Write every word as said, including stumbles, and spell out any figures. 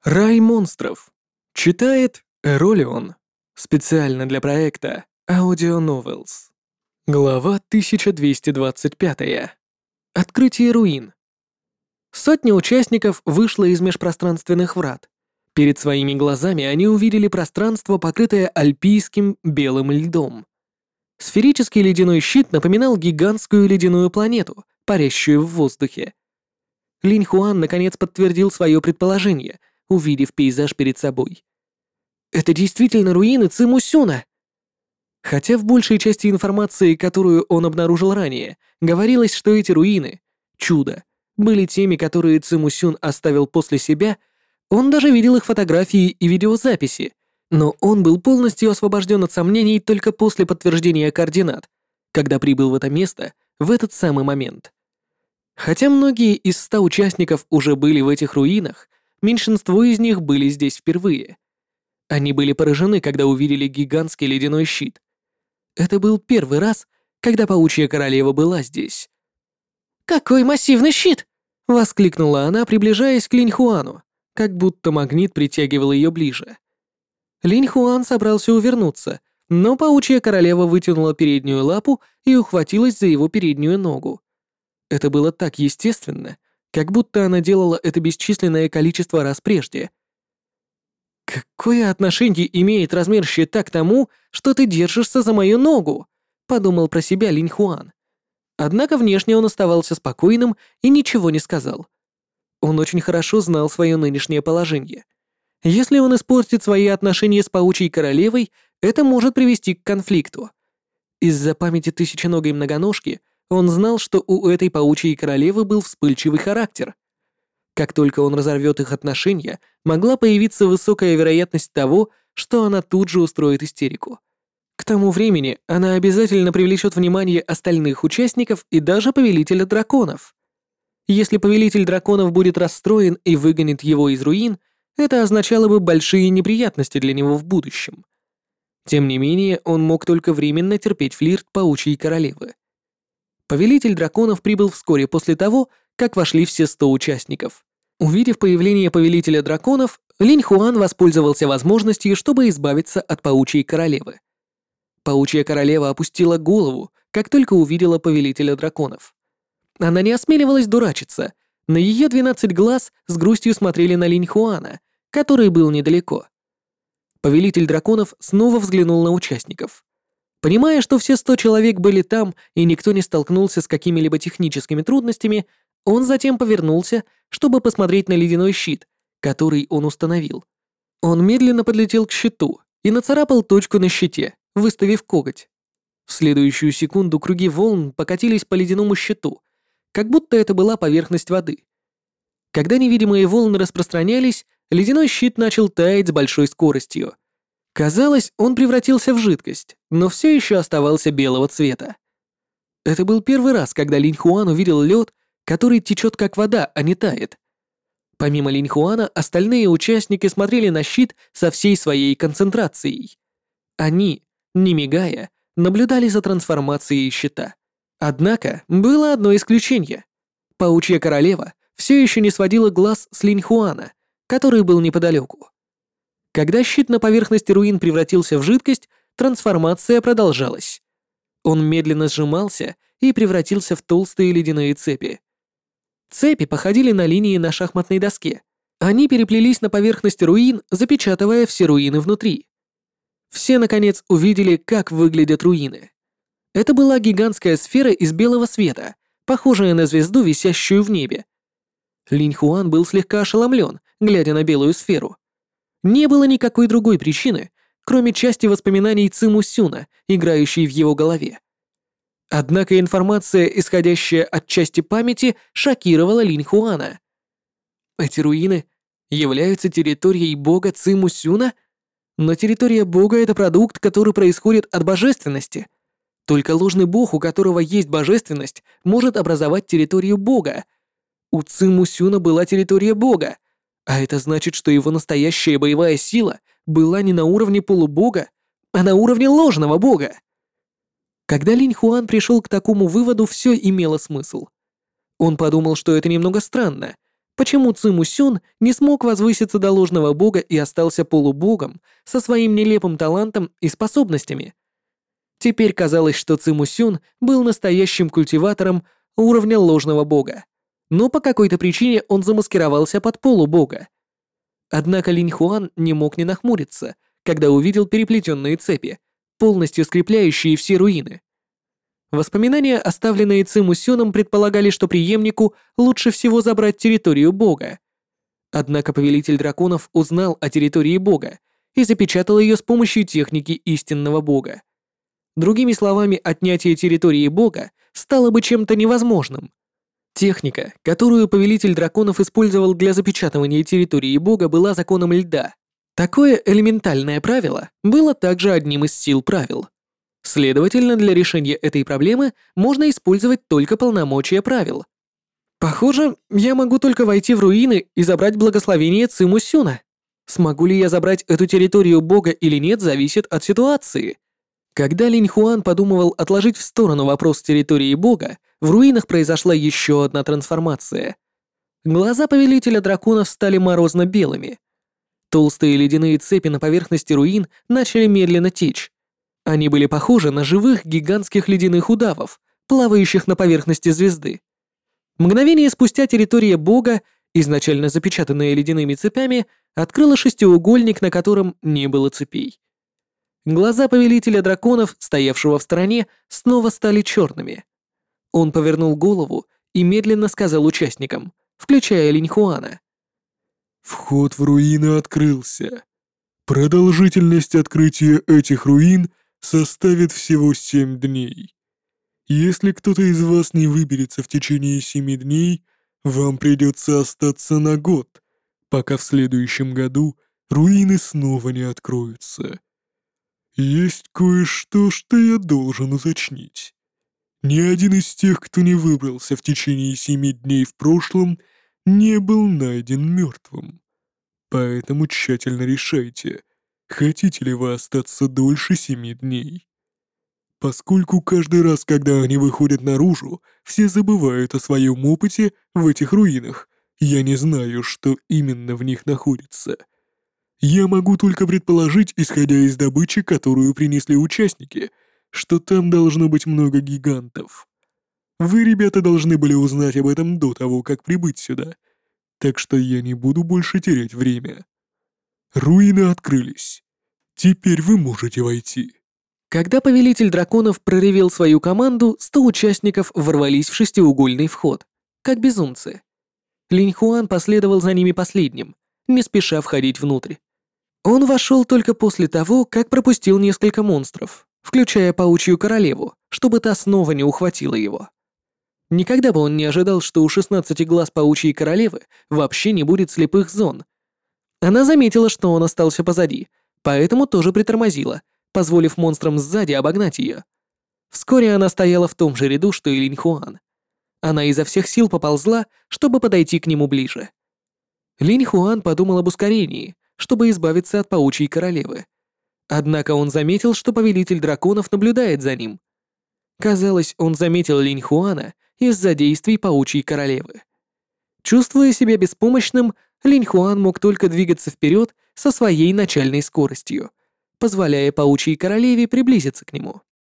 Рай монстров. Читает Эролион. Специально для проекта Audio Novels. Глава тысяча двести двадцать пять. Открытие руин. Сотня участников вышла из межпространственных врат. Перед своими глазами они увидели пространство, покрытое альпийским белым льдом. Сферический ледяной щит напоминал гигантскую ледяную планету, парящую в воздухе. Линь Хуан наконец подтвердил свое предположение, увидев пейзаж перед собой. Это действительно руины Цимусюна! Хотя в большей части информации, которую он обнаружил ранее, говорилось, что эти руины, чудо, были теми, которые Цимусюн оставил после себя, он даже видел их фотографии и видеозаписи, но он был полностью освобожден от сомнений только после подтверждения координат, когда прибыл в это место в этот самый момент. Хотя многие из ста участников уже были в этих руинах, меньшинство из них были здесь впервые. Они были поражены, когда увидели гигантский ледяной щит. Это был первый раз, когда паучья королева была здесь. «Какой массивный щит!» — воскликнула она, приближаясь к Линь Хуану, как будто магнит притягивал ее ближе. Линь Хуан собрался увернуться, но паучья королева вытянула переднюю лапу и ухватилась за его переднюю ногу. Это было так естественно, как будто она делала это бесчисленное количество раз прежде. «Какое отношение имеет размер щита к тому, что ты держишься за мою ногу?» — подумал про себя Линь Хуан. Однако внешне он оставался спокойным и ничего не сказал. Он очень хорошо знал свое нынешнее положение. Если он испортит свои отношения с паучьей королевой, это может привести к конфликту. Из-за памяти тысяченогой многоножки он знал, что у этой паучьей королевы был вспыльчивый характер. Как только он разорвет их отношения, могла появиться высокая вероятность того, что она тут же устроит истерику. К тому времени она обязательно привлечет внимание остальных участников и даже повелителя драконов. Если повелитель драконов будет расстроен и выгонит его из руин, это означало бы большие неприятности для него в будущем. Тем не менее, он мог только временно терпеть флирт паучьей королевы. Повелитель драконов прибыл вскоре после того, как вошли все сто участников. Увидев появление повелителя драконов, Линь Хуан воспользовался возможностью, чтобы избавиться от паучьей королевы. Паучья королева опустила голову, как только увидела повелителя драконов. Она не осмеливалась дурачиться. На ее двенадцать глаз с грустью смотрели на Линь Хуана, который был недалеко. Повелитель драконов снова взглянул на участников. Понимая, что все сто человек были там и никто не столкнулся с какими-либо техническими трудностями, он затем повернулся, чтобы посмотреть на ледяной щит, который он установил. Он медленно подлетел к щиту и нацарапал точку на щите, выставив коготь. В следующую секунду круги волн покатились по ледяному щиту, как будто это была поверхность воды. Когда невидимые волны распространялись, ледяной щит начал таять с большой скоростью. Казалось, он превратился в жидкость, но все еще оставался белого цвета. Это был первый раз, когда Линь Хуан увидел лед, который течет как вода, а не тает. Помимо Линь Хуана, остальные участники смотрели на щит со всей своей концентрацией. Они, не мигая, наблюдали за трансформацией щита. Однако было одно исключение. Паучья королева все еще не сводила глаз с Линь Хуана, который был неподалеку. Когда щит на поверхности руин превратился в жидкость, трансформация продолжалась. Он медленно сжимался и превратился в толстые ледяные цепи. Цепи походили на линии на шахматной доске. Они переплелись на поверхности руин, запечатывая все руины внутри. Все, наконец, увидели, как выглядят руины. Это была гигантская сфера из белого света, похожая на звезду, висящую в небе. Линь Хуан был слегка ошеломлен, глядя на белую сферу. Не было никакой другой причины, кроме части воспоминаний Цимусюна, играющей в его голове. Однако информация, исходящая от части памяти, шокировала Линь Хуана. Эти руины являются территорией бога Цимусюна? Но территория бога — это продукт, который происходит от божественности. Только ложный бог, у которого есть божественность, может образовать территорию бога. У Цимусюна была территория бога, а это значит, что его настоящая боевая сила была не на уровне полубога, а на уровне ложного бога. Когда Линь Хуан пришел к такому выводу, все имело смысл. Он подумал, что это немного странно, Почему Циму Сюн не смог возвыситься до ложного бога и остался полубогом со своим нелепым талантом и способностями? Теперь казалось, что Циму Сюн был настоящим культиватором уровня ложного бога, но по какой-то причине он замаскировался под полубога. Однако Линь Хуан не мог не нахмуриться, когда увидел переплетенные цепи, полностью скрепляющие все руины. Воспоминания, оставленные Циму Сюном, предполагали, что преемнику лучше всего забрать территорию бога. Однако повелитель драконов узнал о территории бога и запечатал ее с помощью техники истинного бога. Другими словами, отнятие территории бога стало бы чем-то невозможным. Техника, которую повелитель драконов использовал для запечатывания территории бога, была законом льда. Такое элементальное правило было также одним из сил правил. Следовательно, для решения этой проблемы можно использовать только полномочия правил. Похоже, я могу только войти в руины и забрать благословение Циму Сюна. Смогу ли я забрать эту территорию бога или нет, зависит от ситуации. Когда Линь Хуан подумывал отложить в сторону вопрос территории бога, в руинах произошла еще одна трансформация. Глаза повелителя драконов стали морозно-белыми. Толстые ледяные цепи на поверхности руин начали медленно течь. Они были похожи на живых гигантских ледяных удавов, плавающих на поверхности звезды. Мгновение спустя территория бога, изначально запечатанная ледяными цепями, открыла шестиугольник, на котором не было цепей. Глаза повелителя драконов, стоявшего в стороне, снова стали черными. Он повернул голову и медленно сказал участникам, включая Линь Хуана: «Вход в руины открылся. Продолжительность открытия этих руин составит всего семь дней. Если кто-то из вас не выберется в течение семи дней, вам придется остаться на год, пока в следующем году руины снова не откроются. Есть кое-что, что я должен уточнить. Ни один из тех, кто не выбрался в течение семи дней в прошлом, не был найден мертвым. Поэтому тщательно решайте, хотите ли вы остаться дольше семи дней. Поскольку каждый раз, когда они выходят наружу, все забывают о своем опыте в этих руинах, я не знаю, что именно в них находится. Я могу только предположить, исходя из добычи, которую принесли участники, что там должно быть много гигантов. Вы, ребята, должны были узнать об этом до того, как прибыть сюда, так что я не буду больше терять время. Руины открылись. Теперь вы можете войти». Когда повелитель драконов проревел свою команду, сто участников ворвались в шестиугольный вход, как безумцы. Линь Хуан последовал за ними последним, не спеша входить внутрь. Он вошел только после того, как пропустил несколько монстров, включая паучью королеву, чтобы та снова не ухватила его. Никогда бы он не ожидал, что у шестнадцати глаз паучьей королевы вообще не будет слепых зон. Она заметила, что он остался позади, поэтому тоже притормозила, позволив монстрам сзади обогнать ее. Вскоре она стояла в том же ряду, что и Линь Хуан. Она изо всех сил поползла, чтобы подойти к нему ближе. Линь Хуан подумал об ускорении, чтобы избавиться от паучьей королевы. Однако он заметил, что повелитель драконов наблюдает за ним. Казалось, он заметил Линь Хуана из-за действий паучьей королевы. Чувствуя себя беспомощным, Линь Хуан мог только двигаться вперед со своей начальной скоростью, позволяя паучьей королеве приблизиться к нему.